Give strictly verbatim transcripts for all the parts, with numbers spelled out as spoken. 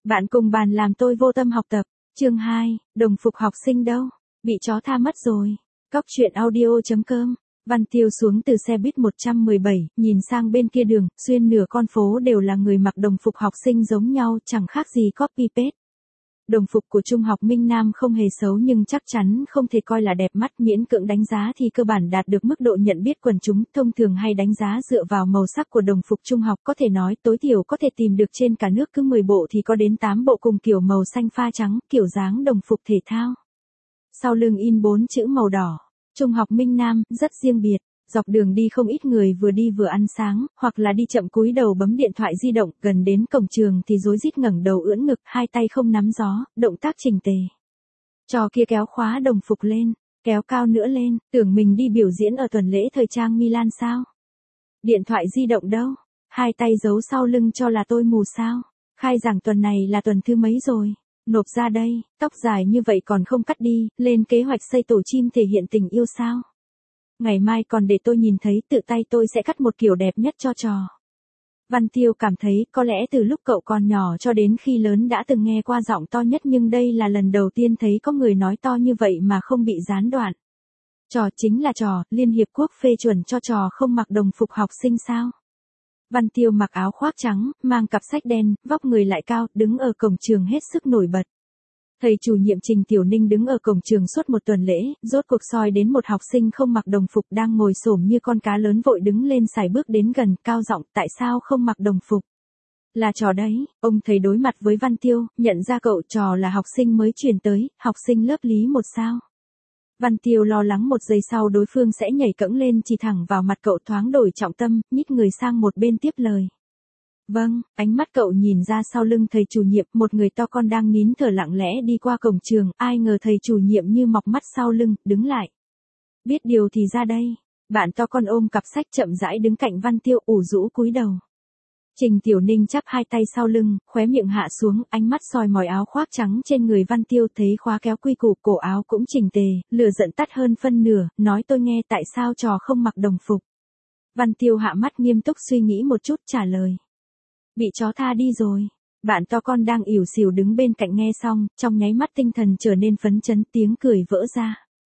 Bạn cùng bàn làm tôi vô tâm học tập. Chương hai, đồng phục học sinh đâu? Bị chó tha mất rồi. Cóc truyện audio.com. Văn Tiêu xuống từ xe buýt một trăm mười bảy, nhìn sang bên kia đường, xuyên nửa con phố đều là người mặc đồng phục học sinh giống nhau, chẳng khác gì copy paste. Đồng phục của Trung học Minh Nam không hề xấu nhưng chắc chắn không thể coi là đẹp mắt, miễn cưỡng đánh giá thì cơ bản đạt được mức độ nhận biết quần chúng, thông thường hay đánh giá dựa vào màu sắc của đồng phục trung học, có thể nói tối thiểu có thể tìm được trên cả nước cứ mười bộ thì có đến tám bộ cùng kiểu màu xanh pha trắng, kiểu dáng đồng phục thể thao. Sau lưng in bốn chữ màu đỏ, Trung học Minh Nam, rất riêng biệt. Dọc đường đi không ít người vừa đi vừa ăn sáng, hoặc là đi chậm cúi đầu bấm điện thoại di động, gần đến cổng trường thì rối rít ngẩng đầu ưỡn ngực, hai tay không nắm gió, động tác chỉnh tề. Trò kia kéo khóa đồng phục lên, kéo cao nữa lên, tưởng mình đi biểu diễn ở tuần lễ thời trang Milan sao? Điện thoại di động đâu? Hai tay giấu sau lưng cho là tôi mù sao? Khai giảng tuần này là tuần thứ mấy rồi? Nộp ra đây, tóc dài như vậy còn không cắt đi, lên kế hoạch xây tổ chim thể hiện tình yêu sao? Ngày mai còn để tôi nhìn thấy, tự tay tôi sẽ cắt một kiểu đẹp nhất cho trò. Văn Tiêu cảm thấy có lẽ từ lúc cậu còn nhỏ cho đến khi lớn đã từng nghe qua giọng to nhất, nhưng đây là lần đầu tiên thấy có người nói to như vậy mà không bị gián đoạn. Trò chính là trò, Liên Hiệp Quốc phê chuẩn cho trò không mặc đồng phục học sinh sao? Văn Tiêu mặc áo khoác trắng, mang cặp sách đen, vóc người lại cao, đứng ở cổng trường hết sức nổi bật. Thầy chủ nhiệm Trình Tiểu Ninh đứng ở cổng trường suốt một tuần lễ, rốt cuộc soi đến một học sinh không mặc đồng phục đang ngồi xổm như con cá lớn, vội đứng lên sải bước đến gần, cao giọng, tại sao không mặc đồng phục? Là trò đấy, ông thầy đối mặt với Văn Tiêu, nhận ra cậu trò là học sinh mới chuyển tới, học sinh lớp lý một sao. Văn Tiêu lo lắng một giây sau đối phương sẽ nhảy cẫng lên chỉ thẳng vào mặt cậu, thoáng đổi trọng tâm, nhích người sang một bên tiếp lời. Vâng, ánh mắt cậu nhìn ra sau lưng thầy chủ nhiệm, một người to con đang nín thở lặng lẽ đi qua cổng trường, ai ngờ thầy chủ nhiệm như mọc mắt sau lưng, đứng lại. Biết điều thì ra đây. Bạn to con ôm cặp sách chậm rãi đứng cạnh Văn Tiêu, ủ rũ cúi đầu. Trình Tiểu Ninh chắp hai tay sau lưng, khóe miệng hạ xuống, ánh mắt soi mỏi áo khoác trắng trên người Văn Tiêu, thấy khóa kéo quy củ, cổ áo cũng chỉnh tề, lửa giận tắt hơn phân nửa, nói tôi nghe tại sao trò không mặc đồng phục. Văn Tiêu hạ mắt nghiêm túc suy nghĩ một chút, trả lời. Bị chó tha đi rồi. Bạn to con đang ỉu xìu đứng bên cạnh nghe xong, trong nháy mắt tinh thần trở nên phấn chấn, tiếng cười vỡ ra.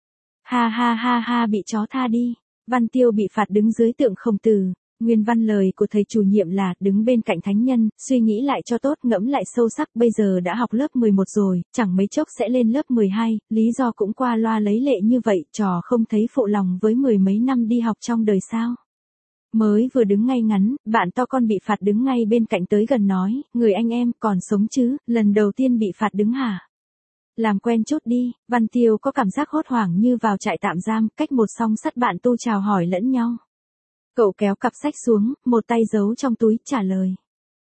Ha ha ha ha, bị chó tha đi. Văn Tiêu bị phạt đứng dưới tượng Khổng Tử. Nguyên văn lời của thầy chủ nhiệm là, đứng bên cạnh thánh nhân, suy nghĩ lại cho tốt, ngẫm lại sâu sắc, bây giờ đã học lớp mười một rồi, chẳng mấy chốc sẽ lên lớp mười hai, lý do cũng qua loa lấy lệ như vậy, trò không thấy phụ lòng với mười mấy năm đi học trong đời sao? Mới vừa đứng ngay ngắn, bạn to con bị phạt đứng ngay bên cạnh tới gần nói, người anh em còn sống chứ, lần đầu tiên bị phạt đứng hả? Làm quen chút đi. Văn Tiêu có cảm giác hốt hoảng như vào trại tạm giam, cách một song sắt bạn tu chào hỏi lẫn nhau. Cậu kéo cặp sách xuống, một tay giấu trong túi, trả lời.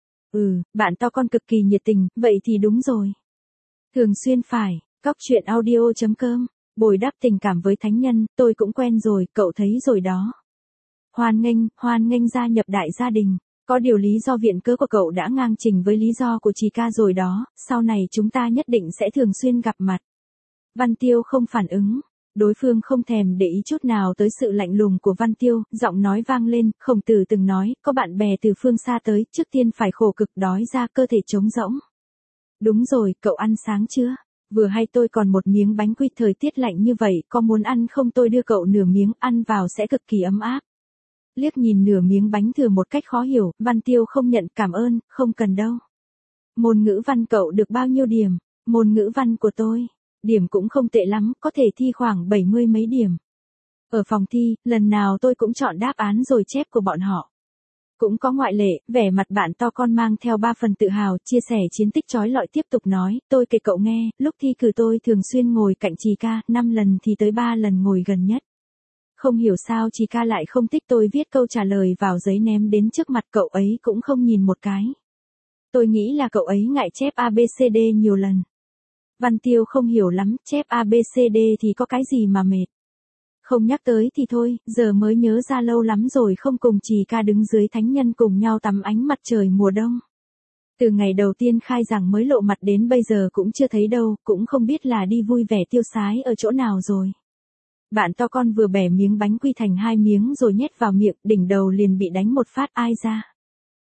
Ừ, bạn to con cực kỳ nhiệt tình, vậy thì đúng rồi. Thường xuyên phải, cóc truyện audio.com, bồi đắp tình cảm với thánh nhân, tôi cũng quen rồi, cậu thấy rồi đó. Hoan nghênh, hoan nghênh gia nhập đại gia đình. Có điều lý do viện cớ của cậu đã ngang trình với lý do của Trì ca rồi đó, sau này chúng ta nhất định sẽ thường xuyên gặp mặt. Văn Tiêu không phản ứng, đối phương không thèm để ý chút nào tới sự lạnh lùng của Văn Tiêu, giọng nói vang lên, Khổng Tử từng nói, có bạn bè từ phương xa tới, trước tiên phải khổ cực đói ra cơ thể trống rỗng. Đúng rồi, cậu ăn sáng chưa? Vừa hay tôi còn một miếng bánh quy, thời tiết lạnh như vậy, có muốn ăn không, tôi đưa cậu nửa miếng, ăn vào sẽ cực kỳ ấm áp. Liếc nhìn nửa miếng bánh thừa một cách khó hiểu, Văn Tiêu không nhận, cảm ơn, không cần đâu. Môn ngữ văn cậu được bao nhiêu điểm? Môn ngữ văn của tôi, điểm cũng không tệ lắm, có thể thi khoảng bảy mươi mấy điểm. Ở phòng thi, lần nào tôi cũng chọn đáp án rồi chép của bọn họ. Cũng có ngoại lệ, vẻ mặt bạn to con mang theo ba phần tự hào, chia sẻ chiến tích chói lọi, tiếp tục nói, tôi kể cậu nghe, lúc thi cử tôi thường xuyên ngồi cạnh Trì ca, năm lần thì tới ba lần ngồi gần nhất. Không hiểu sao Trì ca lại không thích tôi viết câu trả lời vào giấy ném đến trước mặt cậu ấy cũng không nhìn một cái. Tôi nghĩ là cậu ấy ngại chép a bê xê đê nhiều lần. Văn Tiêu không hiểu lắm, chép a bê xê đê thì có cái gì mà mệt. Không nhắc tới thì thôi, giờ mới nhớ ra lâu lắm rồi không cùng Trì ca đứng dưới thánh nhân cùng nhau tắm ánh mặt trời mùa đông. Từ ngày đầu tiên khai giảng mới lộ mặt đến bây giờ cũng chưa thấy đâu, cũng không biết là đi vui vẻ tiêu sái ở chỗ nào rồi. Bạn to con vừa bẻ miếng bánh quy thành hai miếng rồi nhét vào miệng, đỉnh đầu liền bị đánh một phát, ai ra.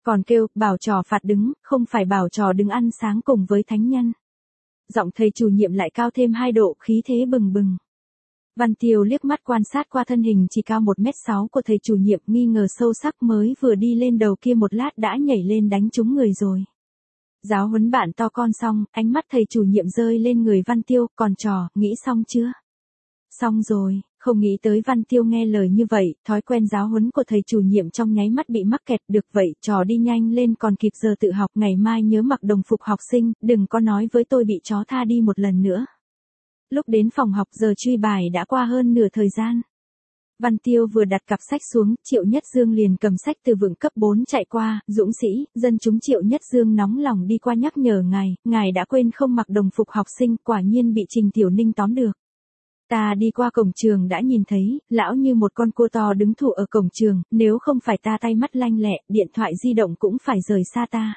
Còn kêu, bảo trò phạt đứng, không phải bảo trò đứng ăn sáng cùng với thánh nhân. Giọng thầy chủ nhiệm lại cao thêm hai độ, khí thế bừng bừng. Văn Tiêu liếc mắt quan sát qua thân hình chỉ cao một mét sáu của thầy chủ nhiệm, nghi ngờ sâu sắc, mới vừa đi lên đầu kia một lát đã nhảy lên đánh trúng người rồi. Giáo huấn bạn to con xong, ánh mắt thầy chủ nhiệm rơi lên người Văn Tiêu, còn trò, nghĩ xong chưa? Xong rồi, không nghĩ tới Văn Tiêu nghe lời như vậy, thói quen giáo huấn của thầy chủ nhiệm trong nháy mắt bị mắc kẹt, được vậy, trò đi nhanh lên còn kịp giờ tự học, ngày mai nhớ mặc đồng phục học sinh, đừng có nói với tôi bị chó tha đi một lần nữa. Lúc đến phòng học giờ truy bài đã qua hơn nửa thời gian. Văn Tiêu vừa đặt cặp sách xuống, Triệu Nhất Dương liền cầm sách từ vựng cấp bốn chạy qua, dũng sĩ, dân chúng. Triệu Nhất Dương nóng lòng đi qua nhắc nhở ngài, ngài đã quên không mặc đồng phục học sinh, quả nhiên bị Trình Tiểu Ninh tóm được. Ta đi qua cổng trường đã nhìn thấy, lão như một con cua to đứng thụ ở cổng trường, nếu không phải ta tay mắt lanh lẹ, điện thoại di động cũng phải rời xa ta.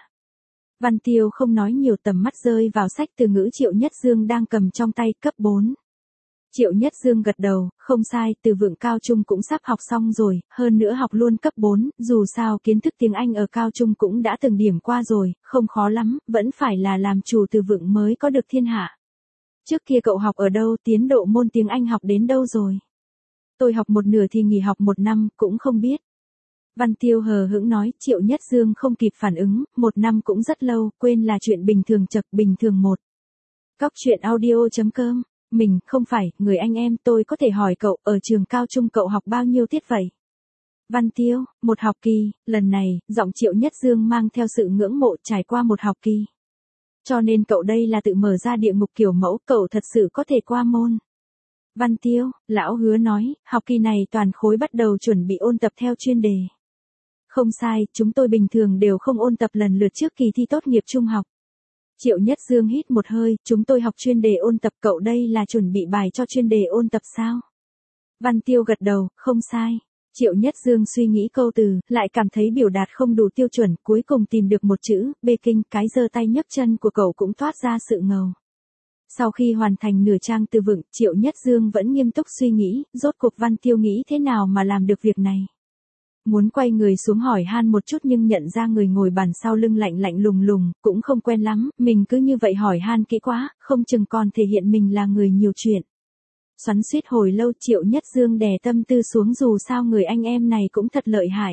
Văn Tiêu không nói nhiều, tầm mắt rơi vào sách từ ngữ Triệu Nhất Dương đang cầm trong tay, cấp bốn. Triệu Nhất Dương gật đầu, không sai, từ vựng cao trung cũng sắp học xong rồi, hơn nữa học luôn cấp bốn, dù sao kiến thức tiếng Anh ở cao trung cũng đã từng điểm qua rồi, không khó lắm, vẫn phải là làm chủ từ vựng mới có được thiên hạ. Trước kia cậu học ở đâu, tiến độ môn tiếng Anh học đến đâu rồi? Tôi học một nửa thì nghỉ học một năm, cũng không biết. Văn Tiêu hờ hững nói. Triệu Nhất Dương không kịp phản ứng, một năm cũng rất lâu, quên là chuyện bình thường. Chật, bình thường một. Cóc truyện audio chấm com. Mình, không phải, người anh em, tôi có thể hỏi cậu, ở trường cao trung cậu học bao nhiêu tiết vậy? Văn Tiêu, một học kỳ, lần này, giọng Triệu Nhất Dương mang theo sự ngưỡng mộ, trải qua một học kỳ. Cho nên cậu đây là tự mở ra địa ngục kiểu mẫu, cậu thật sự có thể qua môn. Văn Tiêu, lão hứa nói, học kỳ này toàn khối bắt đầu chuẩn bị ôn tập theo chuyên đề. Không sai, chúng tôi bình thường đều không ôn tập lần lượt trước kỳ thi tốt nghiệp trung học. Triệu Nhất Dương hít một hơi, chúng tôi học chuyên đề ôn tập, cậu đây là chuẩn bị bài cho chuyên đề ôn tập sao? Văn Tiêu gật đầu, không sai. Triệu Nhất Dương suy nghĩ câu từ, lại cảm thấy biểu đạt không đủ tiêu chuẩn, cuối cùng tìm được một chữ, bê kinh, cái giơ tay nhấc chân của cậu cũng thoát ra sự ngầu. Sau khi hoàn thành nửa trang từ vựng, Triệu Nhất Dương vẫn nghiêm túc suy nghĩ, rốt cuộc Văn Tiêu nghĩ thế nào mà làm được việc này. Muốn quay người xuống hỏi han một chút nhưng nhận ra người ngồi bàn sau lưng lạnh lạnh lùng lùng, cũng không quen lắm, mình cứ như vậy hỏi han kỹ quá, không chừng còn thể hiện mình là người nhiều chuyện. Xoắn xuýt hồi lâu, Triệu Nhất Dương đè tâm tư xuống, dù sao người anh em này cũng thật lợi hại.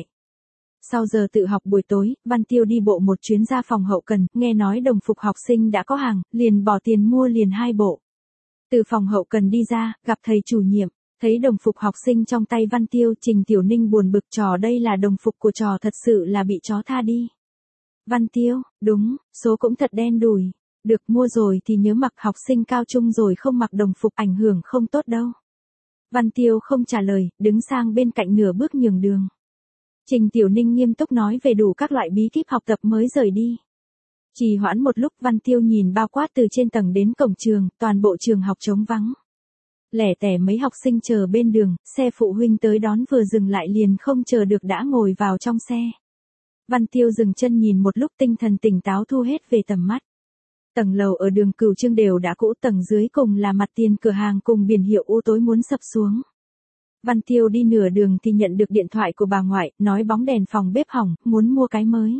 Sau giờ tự học buổi tối, Văn Tiêu đi bộ một chuyến ra phòng hậu cần, nghe nói đồng phục học sinh đã có hàng, liền bỏ tiền mua liền hai bộ. Từ phòng hậu cần đi ra, gặp thầy chủ nhiệm, thấy đồng phục học sinh trong tay Văn Tiêu, Trình Tiểu Ninh buồn bực, trò đây là đồng phục của trò thật sự là bị chó tha đi. Văn Tiêu, đúng, số cũng thật đen đủi. Được, mua rồi thì nhớ mặc, học sinh cao trung rồi không mặc đồng phục ảnh hưởng không tốt đâu. Văn Tiêu không trả lời, đứng sang bên cạnh nửa bước nhường đường. Trình Tiểu Ninh nghiêm túc nói về đủ các loại bí kíp học tập mới rời đi. Trì hoãn một lúc, Văn Tiêu nhìn bao quát từ trên tầng đến cổng trường, toàn bộ trường học trống vắng. Lẻ tẻ mấy học sinh chờ bên đường, xe phụ huynh tới đón vừa dừng lại liền không chờ được đã ngồi vào trong xe. Văn Tiêu dừng chân nhìn một lúc, tinh thần tỉnh táo thu hết về tầm mắt. Tầng lầu ở đường Cửu Chương đều đã cũ, tầng dưới cùng là mặt tiền cửa hàng cùng biển hiệu u tối muốn sập xuống. Văn Tiêu đi nửa đường thì nhận được điện thoại của bà ngoại, nói bóng đèn phòng bếp hỏng, muốn mua cái mới.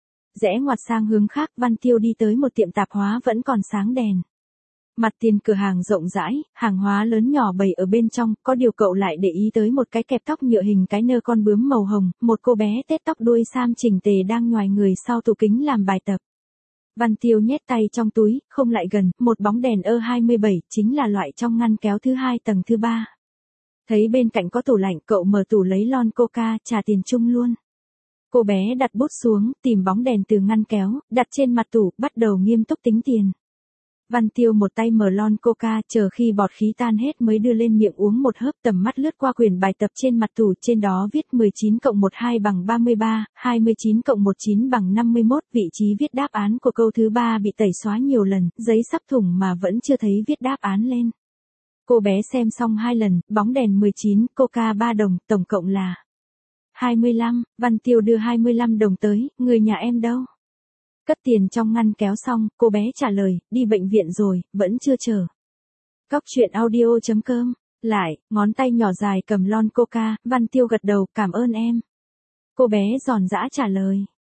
Rẽ ngoặt sang hướng khác, Văn Tiêu đi tới một tiệm tạp hóa vẫn còn sáng đèn. Mặt tiền cửa hàng rộng rãi, hàng hóa lớn nhỏ bày ở bên trong, có điều cậu lại để ý tới một cái kẹp tóc nhựa hình cái nơ con bướm màu hồng, một cô bé tết tóc đuôi sam chỉnh tề đang nhoài người sau tủ kính làm bài tập. Văn Tiêu nhét tay trong túi, không lại gần, một bóng đèn E hai mươi bảy, chính là loại trong ngăn kéo thứ hai tầng thứ ba. Thấy bên cạnh có tủ lạnh, cậu mở tủ lấy lon coca, trả tiền chung luôn. Cô bé đặt bút xuống, tìm bóng đèn từ ngăn kéo, đặt trên mặt tủ, bắt đầu nghiêm túc tính tiền. Văn Tiêu một tay mở lon coca, chờ khi bọt khí tan hết mới đưa lên miệng uống một hớp, tầm mắt lướt qua quyển bài tập trên mặt tủ, trên đó viết mười chín cộng mười hai bằng ba mươi ba, hai mươi chín cộng mười chín bằng năm mươi mốt, vị trí viết đáp án của câu thứ ba bị tẩy xóa nhiều lần, giấy sắp thủng mà vẫn chưa thấy viết đáp án lên. Cô bé xem xong hai lần, bóng đèn mười chín, coca ba đồng, tổng cộng là hai mươi lăm, Văn Tiêu đưa hai mươi lăm đồng tới, người nhà em đâu? Cất tiền trong ngăn kéo xong, cô bé trả lời, đi bệnh viện rồi, vẫn chưa chờ. Cóc truyện audio chấm com, lại, ngón tay nhỏ dài cầm lon coca, Văn Tiêu gật đầu, cảm ơn em. Cô bé giòn giã trả lời,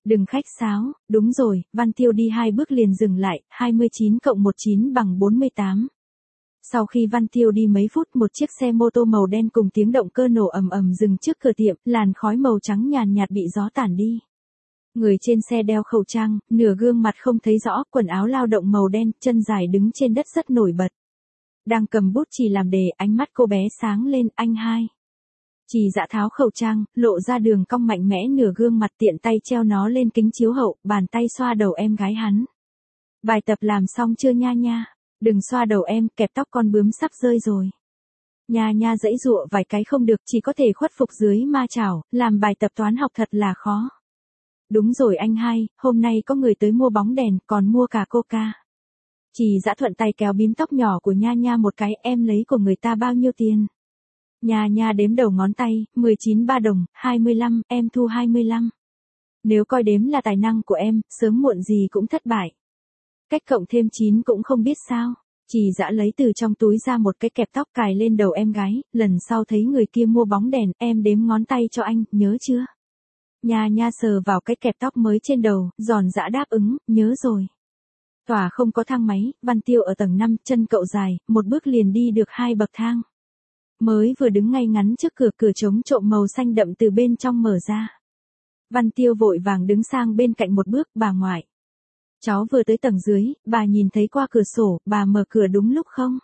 Đừng khách sáo, đúng rồi, Văn Tiêu đi hai bước liền dừng lại, hai mươi chín cộng mười chín bằng bốn mươi tám. Sau khi Văn Tiêu đi mấy phút một chiếc xe mô tô màu đen cùng tiếng động cơ nổ ầm ầm dừng trước cửa tiệm, làn khói màu trắng nhàn nhạt bị gió tản đi. Người trên xe đeo khẩu trang, nửa gương mặt không thấy rõ, quần áo lao động màu đen, chân dài đứng trên đất rất nổi bật. Đang cầm bút chì làm đề, ánh mắt cô bé sáng lên, anh hai. Trì Dã tháo khẩu trang, lộ ra đường cong mạnh mẽ nửa gương mặt, tiện tay treo nó lên kính chiếu hậu, bàn tay xoa đầu em gái hắn. Bài tập làm xong chưa nha nha? Đừng xoa đầu em, kẹp tóc con bướm sắp rơi rồi. Nha nha giãy giụa vài cái không được, chỉ có thể khuất phục dưới ma chảo, làm bài tập toán học thật là khó. Đúng rồi anh hai, hôm nay có người tới mua bóng đèn, còn mua cả coca. Trì Dã thuận tay kéo bím tóc nhỏ của nha nha một cái, em lấy của người ta bao nhiêu tiền? Nha nha đếm đầu ngón tay, mười chín ba đồng, hai mươi lăm, em thu hai mươi lăm. Nếu coi đếm là tài năng của em, sớm muộn gì cũng thất bại. Cách cộng thêm chín cũng không biết sao. Trì Dã lấy từ trong túi ra một cái kẹp tóc cài lên đầu em gái, lần sau thấy người kia mua bóng đèn, em đếm ngón tay cho anh, nhớ chưa? Nha nha sờ vào cái kẹp tóc mới trên đầu, giòn giã đáp ứng, nhớ rồi. Tòa không có thang máy, Văn Tiêu ở tầng năm, chân cậu dài, một bước liền đi được hai bậc thang. Mới vừa đứng ngay ngắn trước cửa, cửa chống trộm màu xanh đậm từ bên trong mở ra. Văn Tiêu vội vàng đứng sang bên cạnh một bước, bà ngoại. Cháu vừa tới tầng dưới, bà nhìn thấy qua cửa sổ, bà mở cửa đúng lúc không?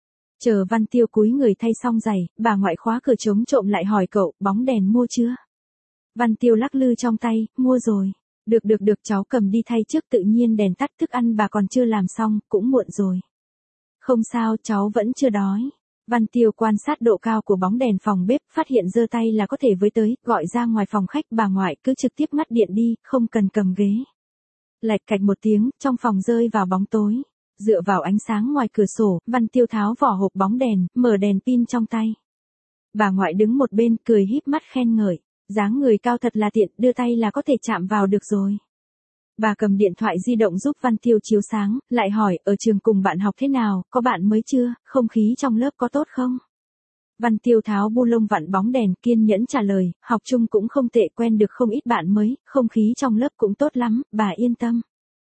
Chờ Văn Tiêu cúi người thay xong giày, bà ngoại khóa cửa chống trộm lại hỏi cậu, bóng đèn mua chưa? Văn Tiêu lắc lư trong tay, mua rồi. Được được được, cháu cầm đi thay trước, tự nhiên đèn tắt, thức ăn bà còn chưa làm xong, cũng muộn rồi. Không sao, cháu vẫn chưa đói. Văn Tiêu quan sát độ cao của bóng đèn phòng bếp, phát hiện giơ tay là có thể với tới, gọi ra ngoài phòng khách, bà ngoại cứ trực tiếp ngắt điện đi, không cần cầm ghế. Lạch cạch một tiếng, trong phòng rơi vào bóng tối. Dựa vào ánh sáng ngoài cửa sổ, Văn Tiêu tháo vỏ hộp bóng đèn, mở đèn pin trong tay. Bà ngoại đứng một bên, cười híp mắt khen ngợi. Dáng người cao thật là tiện, đưa tay là có thể chạm vào được rồi. Bà cầm điện thoại di động giúp Văn Tiêu chiếu sáng, lại hỏi, ở trường cùng bạn học thế nào, có bạn mới chưa, không khí trong lớp có tốt không? Văn Tiêu tháo bu lông vặn bóng đèn, kiên nhẫn trả lời, học chung cũng không tệ, quen được không ít bạn mới, không khí trong lớp cũng tốt lắm, bà yên tâm.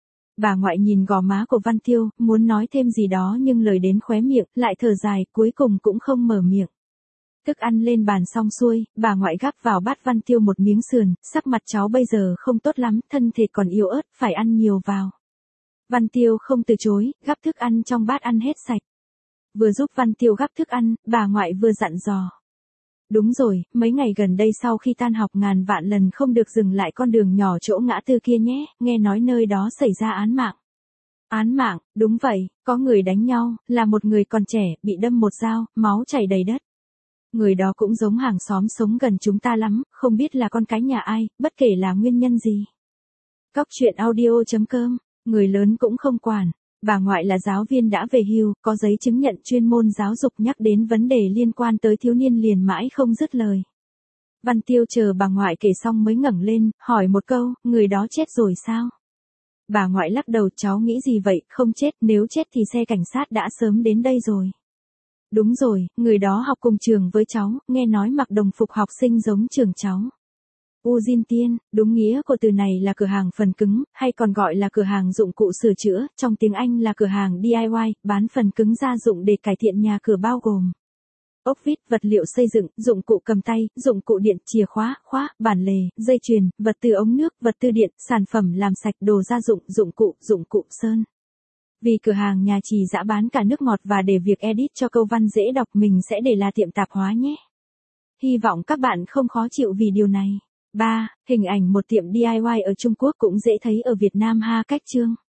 Bà ngoại nhìn gò má của Văn Tiêu, muốn nói thêm gì đó nhưng lời đến khóe miệng, lại thở dài, cuối cùng cũng không mở miệng. Thức ăn lên bàn xong xuôi, bà ngoại gắp vào bát Văn Tiêu một miếng sườn, sắc mặt cháu bây giờ không tốt lắm, thân thể còn yếu ớt, phải ăn nhiều vào. Văn Tiêu không từ chối, gắp thức ăn trong bát ăn hết sạch. Vừa giúp Văn Tiêu gắp thức ăn, bà ngoại vừa dặn dò. Đúng rồi, mấy ngày gần đây sau khi tan học ngàn vạn lần không được dừng lại con đường nhỏ chỗ ngã tư kia nhé, nghe nói nơi đó xảy ra án mạng. Án mạng, đúng vậy, có người đánh nhau, là một người còn trẻ, bị đâm một dao, máu chảy đầy đất. Người đó cũng giống hàng xóm sống gần chúng ta lắm, không biết là con cái nhà ai, bất kể là nguyên nhân gì. Cóc truyện audio chấm com, người lớn cũng không quản. Bà ngoại là giáo viên đã về hưu, có giấy chứng nhận chuyên môn giáo dục, nhắc đến vấn đề liên quan tới thiếu niên liền mãi không dứt lời. Văn Tiêu chờ bà ngoại kể xong mới ngẩng lên, hỏi một câu, người đó chết rồi sao? Bà ngoại lắc đầu, cháu nghĩ gì vậy, không chết, nếu chết thì xe cảnh sát đã sớm đến đây rồi. Đúng rồi, người đó học cùng trường với cháu, nghe nói mặc đồng phục học sinh giống trường cháu. U Diên Tiên, đúng nghĩa của từ này là cửa hàng phần cứng, hay còn gọi là cửa hàng dụng cụ sửa chữa, trong tiếng Anh là cửa hàng đê i i, bán phần cứng gia dụng để cải thiện nhà cửa bao gồm ốc vít, vật liệu xây dựng, dụng cụ cầm tay, dụng cụ điện, chìa khóa, khóa, bản lề, dây chuyền, vật tư ống nước, vật tư điện, sản phẩm làm sạch, đồ gia dụng, dụng cụ, dụng cụ sơn. Vì cửa hàng nhà Trì Dã bán cả nước ngọt và để việc edit cho câu văn dễ đọc mình sẽ để là tiệm tạp hóa nhé. Hy vọng các bạn không khó chịu vì điều này. ba. Hình ảnh một tiệm đê i i ở Trung Quốc cũng dễ thấy ở Việt Nam ha, cách chương.